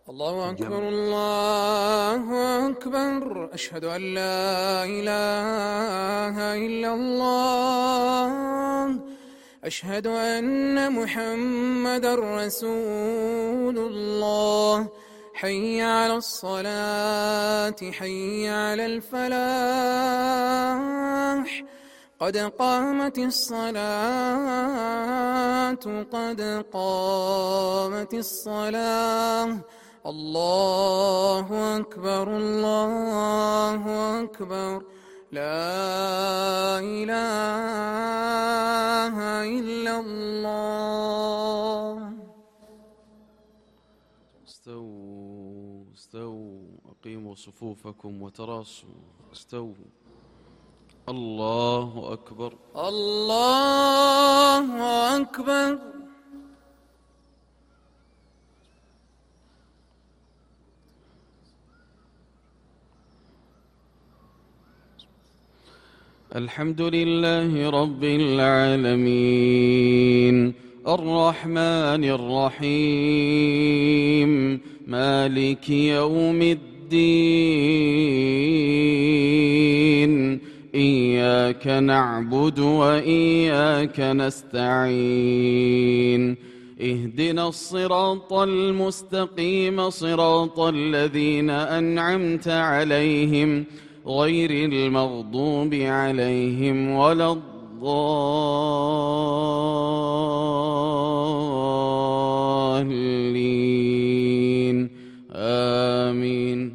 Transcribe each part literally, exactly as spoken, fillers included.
الله أكبر الله أكبر، أشهد أن لا إله إلا الله، أشهد أن محمدًا رسول الله. حي على الصلاة، حي على الفلاح، قد قامت الصلاة، قد قامت الصلاة. الله أكبر الله أكبر، لا إله إلا الله. استووا استووا أقيموا صفوفكم وتراصوا. استووا. الله أكبر الله أكبر. الحمد لله رب العالمين، الرحمن الرحيم، مالك يوم الدين، إياك نعبد وإياك نستعين، اهدنا الصراط المستقيم، صراط الذين أنعمت عليهم غير المغضوب عليهم ولا الضالين، آمين.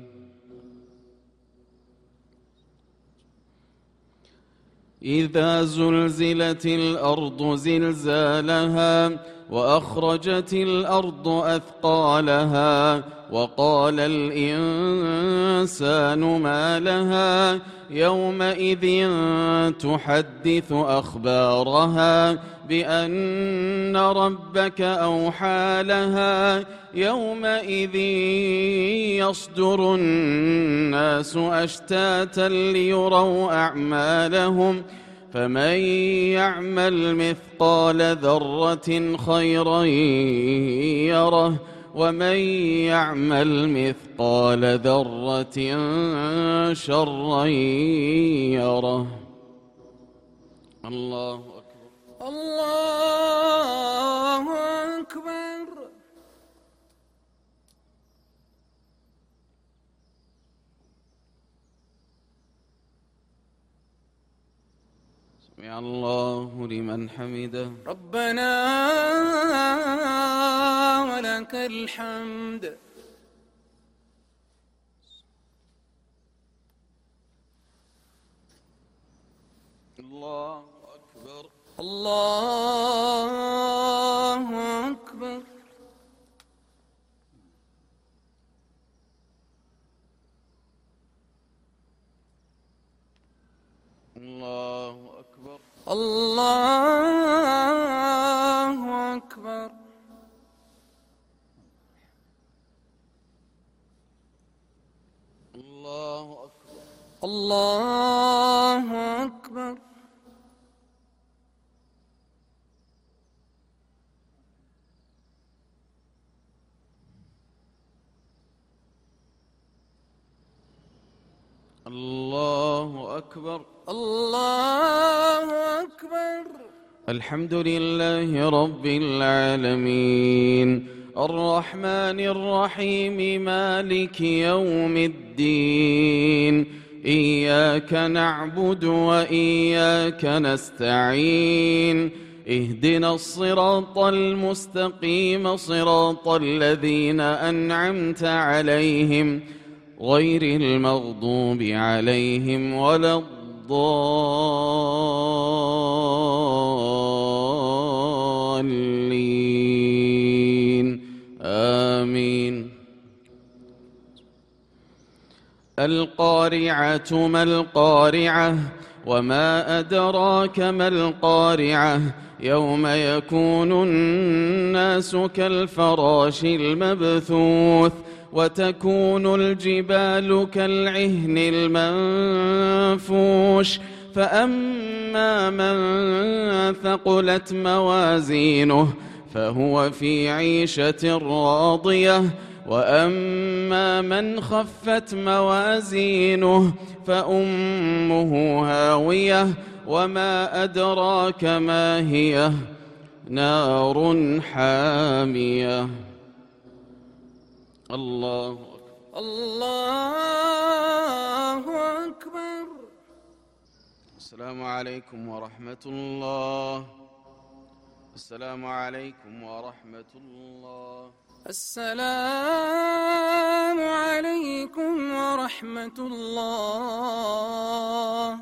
إذا زلزلت الأرض زلزالها وأخرجت الأرض أثقالها وقال الإنسان ما لها يومئذ تحدث أخبارها بأن ربك أوحى لها يومئذ يصدر الناس أشتاتا ليروا أعمالهم فمن يعمل مثقال ذرة خيرا يره ومن يعمل مثقال ذرة شرا يره. الله أكبر الله أكبر. سمع الله لمن حمده. ربنا ولك الحمد. الله أكبر الله أكبر. الله أكبر الله أكبر. الله أكبر الله أكبر. الله أكبر الله أكبر. الحمد لله رب العالمين، الرحمن الرحيم، مالك يوم الدين، إياك نعبد وإياك نستعين، اهدنا الصراط المستقيم، صراط الذين أنعمت عليهم غير المغضوب عليهم ولا الضالين، آمين. القارعة ما القارعة وما أدراك ما القارعة يوم يكون الناس كالفراش المبثوث وتكون الجبال كالعهن المنفوش فأما من ثقلت موازينه فهو في عيشة راضية وأما من خفت موازينه فأمه هاوية وما أدراك ما هي نار حامية. الله أكبر. الله أكبر. السلام عليكم ورحمة الله. السلام عليكم ورحمة الله. السلام عليكم ورحمة الله.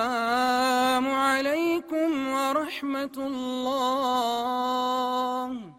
السلام عليكم ورحمة الله.